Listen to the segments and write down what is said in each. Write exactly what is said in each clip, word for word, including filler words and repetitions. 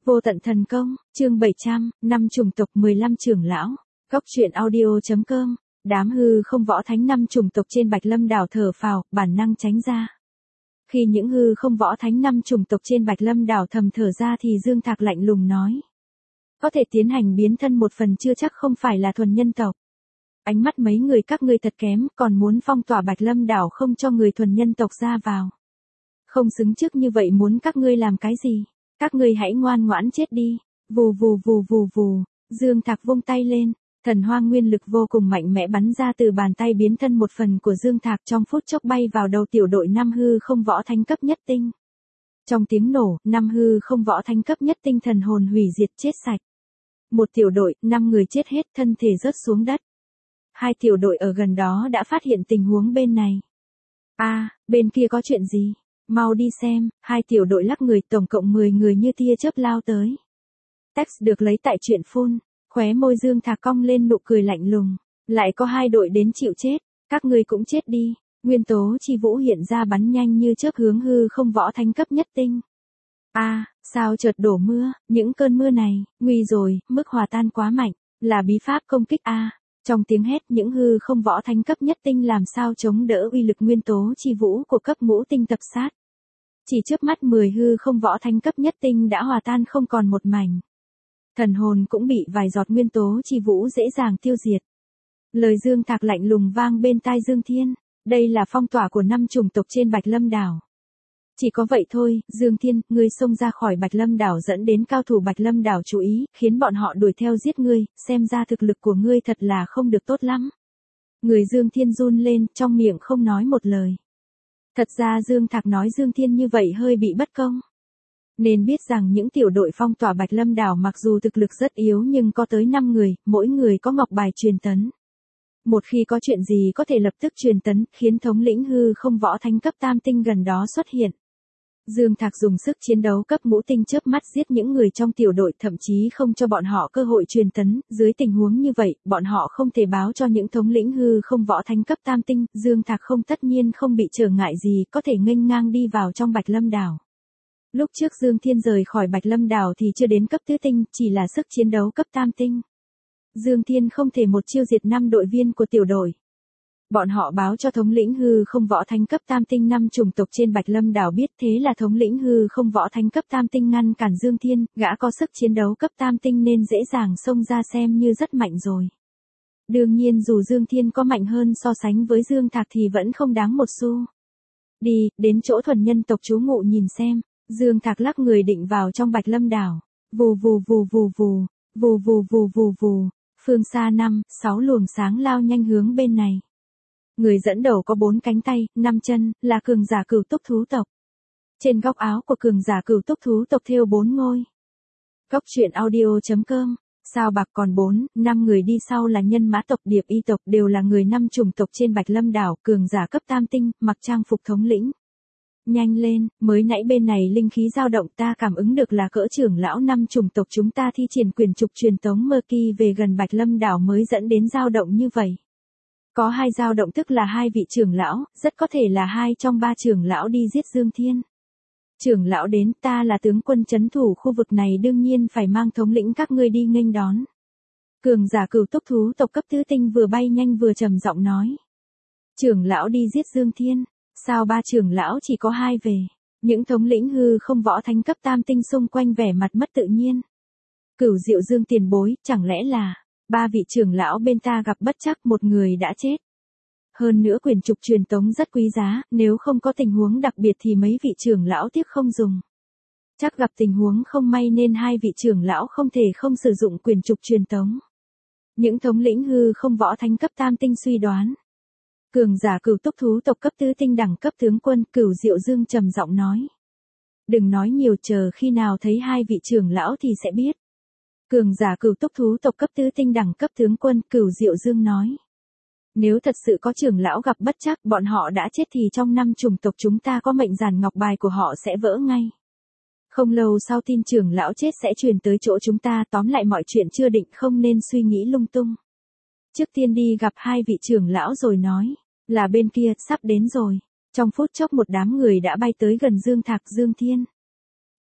Vô tận thần công, chương bảy trăm, năm chủng tộc mười lăm trưởng lão. Góc truyện audio.com. Đám hư không võ thánh năm chủng tộc trên Bạch Lâm đảo thở phào, bản năng tránh ra. Khi những hư không võ thánh năm chủng tộc trên Bạch Lâm đảo thầm thở ra thì Dương Thạc lạnh lùng nói: có thể tiến hành biến thân một phần chưa chắc không phải là thuần nhân tộc. Ánh mắt mấy người các ngươi thật kém, còn muốn phong tỏa Bạch Lâm đảo không cho người thuần nhân tộc ra vào. Không xứng trước như vậy, muốn các ngươi làm cái gì? Các ngươi hãy ngoan ngoãn chết đi. Vù vù vù vù vù, Dương Thạc vung tay lên, thần hoang nguyên lực vô cùng mạnh mẽ bắn ra từ bàn tay biến thân một phần của Dương Thạc, trong phút chốc bay vào đầu tiểu đội năm hư không võ thánh cấp nhất tinh. Trong tiếng nổ, năm hư không võ thánh cấp nhất tinh thần hồn hủy diệt chết sạch. Một tiểu đội, năm người chết hết, thân thể rớt xuống đất. Hai tiểu đội ở gần đó đã phát hiện tình huống bên này. A, à, bên kia có chuyện gì? Mau đi xem. Hai tiểu đội lắc người, tổng cộng mười người như tia chớp lao tới. Text được lấy tại truyện phun. Khóe môi Dương Thạc cong lên nụ cười lạnh lùng. Lại có hai đội đến chịu chết. Các ngươi cũng chết đi. Nguyên tố chi vũ hiện ra bắn nhanh như chớp hướng hư không võ thánh cấp nhất tinh. A, à, sao chợt đổ mưa? Những cơn mưa này, nguy rồi, mức hòa tan quá mạnh. Là bí pháp công kích A. À. Trong tiếng hét, những hư không võ thánh cấp nhất tinh làm sao chống đỡ uy lực nguyên tố chi vũ của cấp ngũ tinh tập sát. Chỉ chớp mắt mười hư không võ thánh cấp nhất tinh đã hòa tan không còn một mảnh. Thần hồn cũng bị vài giọt nguyên tố chi vũ dễ dàng tiêu diệt. Lời Dương Thạc lạnh lùng vang bên tai Dương Thiên. Đây là phong tỏa của năm chủng tộc trên Bạch Lâm đảo. Chỉ có vậy thôi, Dương Thiên, ngươi xông ra khỏi Bạch Lâm đảo dẫn đến cao thủ Bạch Lâm đảo chú ý, khiến bọn họ đuổi theo giết ngươi, xem ra thực lực của ngươi thật là không được tốt lắm. Người Dương Thiên run lên, trong miệng không nói một lời. Thật ra Dương Thạc nói Dương Thiên như vậy hơi bị bất công. Nên biết rằng những tiểu đội phong tỏa Bạch Lâm đảo mặc dù thực lực rất yếu nhưng có tới năm người, mỗi người có ngọc bài truyền tấn. Một khi có chuyện gì có thể lập tức truyền tấn, khiến thống lĩnh hư không võ thánh cấp tam tinh gần đó xuất hiện. Dương Thạc dùng sức chiến đấu cấp ngũ tinh chớp mắt giết những người trong tiểu đội, thậm chí không cho bọn họ cơ hội truyền tấn. Dưới tình huống như vậy, bọn họ không thể báo cho những thống lĩnh hư không võ thánh cấp tam tinh. Dương Thạc không tất nhiên không bị trở ngại gì, có thể nghênh ngang đi vào trong Bạch Lâm đảo. Lúc trước Dương Thiên rời khỏi Bạch Lâm đảo thì chưa đến cấp tứ tinh, chỉ là sức chiến đấu cấp tam tinh. Dương Thiên không thể một chiêu diệt năm đội viên của tiểu đội. Bọn họ báo cho thống lĩnh hư không võ thánh cấp tam tinh năm chủng tộc trên Bạch Lâm đảo biết, thế là thống lĩnh hư không võ thánh cấp tam tinh ngăn cản Dương Thiên, gã có sức chiến đấu cấp tam tinh nên dễ dàng xông ra xem như rất mạnh rồi. Đương nhiên dù Dương Thiên có mạnh hơn so sánh với Dương Thạc thì vẫn không đáng một xu. Đi, đến chỗ thuần nhân tộc trú ngụ nhìn xem. Dương Thạc lắc người định vào trong Bạch Lâm đảo. Vù vù vù vù vù, vù vù vù vù vù, phương xa năm, sáu luồng sáng lao nhanh hướng bên này. Người dẫn đầu có bốn cánh tay, năm chân, là cường giả cửu túc thú tộc. Trên góc áo của cường giả cửu túc thú tộc thêu bốn ngôi. Góc truyện audio.com. Sao bạc còn bốn, năm người đi sau là nhân mã tộc, điệp y tộc, đều là người năm chủng tộc trên Bạch Lâm đảo, cường giả cấp tam tinh, mặc trang phục thống lĩnh. Nhanh lên, mới nãy bên này linh khí dao động, ta cảm ứng được là cỡ trưởng lão năm chủng tộc chúng ta thi triển quyền trục truyền tống mơ kỳ về gần Bạch Lâm đảo mới dẫn đến dao động như vậy. Có hai dao động tức là hai vị trưởng lão, rất có thể là hai trong ba trưởng lão đi giết Dương Thiên. Trưởng lão đến, ta là tướng quân trấn thủ khu vực này đương nhiên phải mang thống lĩnh các ngươi đi nghênh đón. Cường giả cửu túc thú tộc cấp tứ tinh vừa bay nhanh vừa trầm giọng nói. Trưởng lão đi giết Dương Thiên, sao ba trưởng lão chỉ có hai về? Những thống lĩnh hư không võ thánh cấp tam tinh xung quanh vẻ mặt mất tự nhiên. Cửu Diệu Dương tiền bối, chẳng lẽ là ba vị trưởng lão bên ta gặp bất trắc, một người đã chết. Hơn nữa quyền trục truyền tống rất quý giá, nếu không có tình huống đặc biệt thì mấy vị trưởng lão tiếc không dùng. Chắc gặp tình huống không may nên hai vị trưởng lão không thể không sử dụng quyền trục truyền tống. Những thống lĩnh hư không võ thánh cấp tam tinh suy đoán. Cường giả cửu túc thú tộc cấp tứ tinh đẳng cấp tướng quân, Cửu Diệu Dương trầm giọng nói. Đừng nói nhiều, chờ khi nào thấy hai vị trưởng lão thì sẽ biết. Cường giả cửu túc thú tộc cấp tứ tinh đẳng cấp tướng quân, Cửu Diệu Dương nói. Nếu thật sự có trưởng lão gặp bất trắc, bọn họ đã chết thì trong năm chủng tộc chúng ta có mệnh giản ngọc bài của họ sẽ vỡ ngay. Không lâu sau tin trưởng lão chết sẽ truyền tới chỗ chúng ta, tóm lại mọi chuyện chưa định, không nên suy nghĩ lung tung. Trước tiên đi gặp hai vị trưởng lão rồi nói, là bên kia, sắp đến rồi. Trong phút chốc một đám người đã bay tới gần Dương Thạc, Dương Thiên.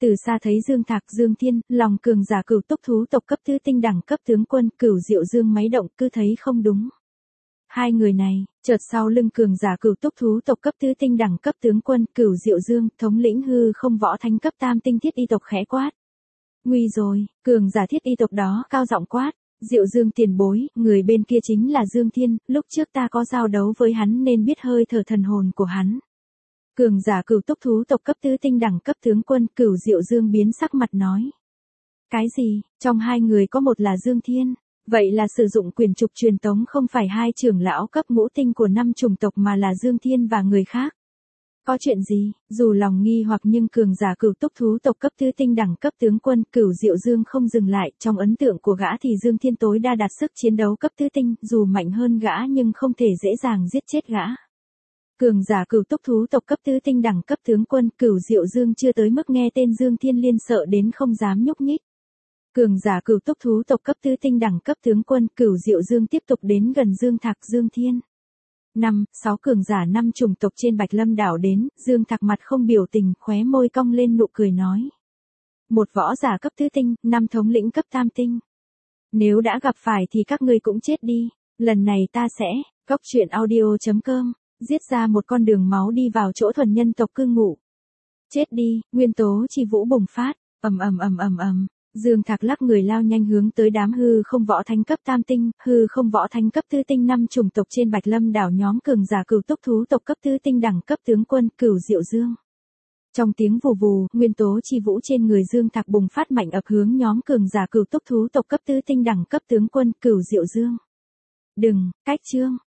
Từ xa thấy Dương Thạc, Dương Thiên, lòng cường giả cửu túc thú tộc cấp tứ tinh đẳng cấp tướng quân, Cửu Diệu Dương máy động, cứ thấy không đúng. Hai người này, chợt sau lưng cường giả cửu túc thú tộc cấp tứ tinh đẳng cấp tướng quân, Cửu Diệu Dương, thống lĩnh hư không võ thánh cấp tam tinh thiết y tộc khẽ quát. Nguy rồi, cường giả thiết y tộc đó cao giọng quát. Diệu Dương tiền bối, người bên kia chính là Dương Thiên, lúc trước ta có giao đấu với hắn nên biết hơi thở thần hồn của hắn. Cường giả cửu túc thú tộc cấp tứ tinh đẳng cấp tướng quân, Cửu Diệu Dương biến sắc mặt nói. Cái gì, trong hai người có một là Dương Thiên, vậy là sử dụng quyền trục truyền tống không phải hai trưởng lão cấp ngũ tinh của năm chủng tộc mà là Dương Thiên và người khác. Có chuyện gì, dù lòng nghi hoặc nhưng cường giả cửu túc thú tộc cấp tứ tinh đẳng cấp tướng quân, Cửu Diệu Dương không dừng lại, trong ấn tượng của gã thì Dương Thiên tối đa đạt sức chiến đấu cấp tứ tinh, dù mạnh hơn gã nhưng không thể dễ dàng giết chết gã. Cường giả cửu túc thú tộc cấp tứ tinh đẳng cấp tướng quân, Cửu Diệu Dương chưa tới mức nghe tên Dương Thiên liên sợ đến không dám nhúc nhích. Cường giả cửu túc thú tộc cấp tứ tinh đẳng cấp tướng quân, Cửu Diệu Dương tiếp tục đến gần Dương Thạc, Dương Thiên. Năm, sáu cường giả năm chủng tộc trên Bạch Lâm đảo đến, Dương Thạc mặt không biểu tình, khóe môi cong lên nụ cười nói. Một võ giả cấp tứ tinh, năm thống lĩnh cấp tam tinh. Nếu đã gặp phải thì các ngươi cũng chết đi, lần này ta sẽ, cóc truyện audio chấm com, giết ra một con đường máu đi vào chỗ thuần nhân tộc cư ngụ. Chết đi, nguyên tố chi vũ bùng phát, ầm ầm ầm ầm ầm. Dương Thạc lắc người lao nhanh hướng tới đám hư không võ thánh cấp tam tinh, hư không võ thánh cấp tứ tinh năm chủng tộc trên Bạch Lâm đảo nhóm cường giả cửu túc thú tộc cấp tứ tinh đẳng cấp tướng quân, Cửu Diệu Dương. Trong tiếng vù vù, nguyên tố chi vũ trên người Dương Thạc bùng phát mạnh ập hướng nhóm cường giả cửu túc thú tộc cấp tứ tinh đẳng cấp tướng quân, Cửu Diệu Dương. Đừng, cách chương.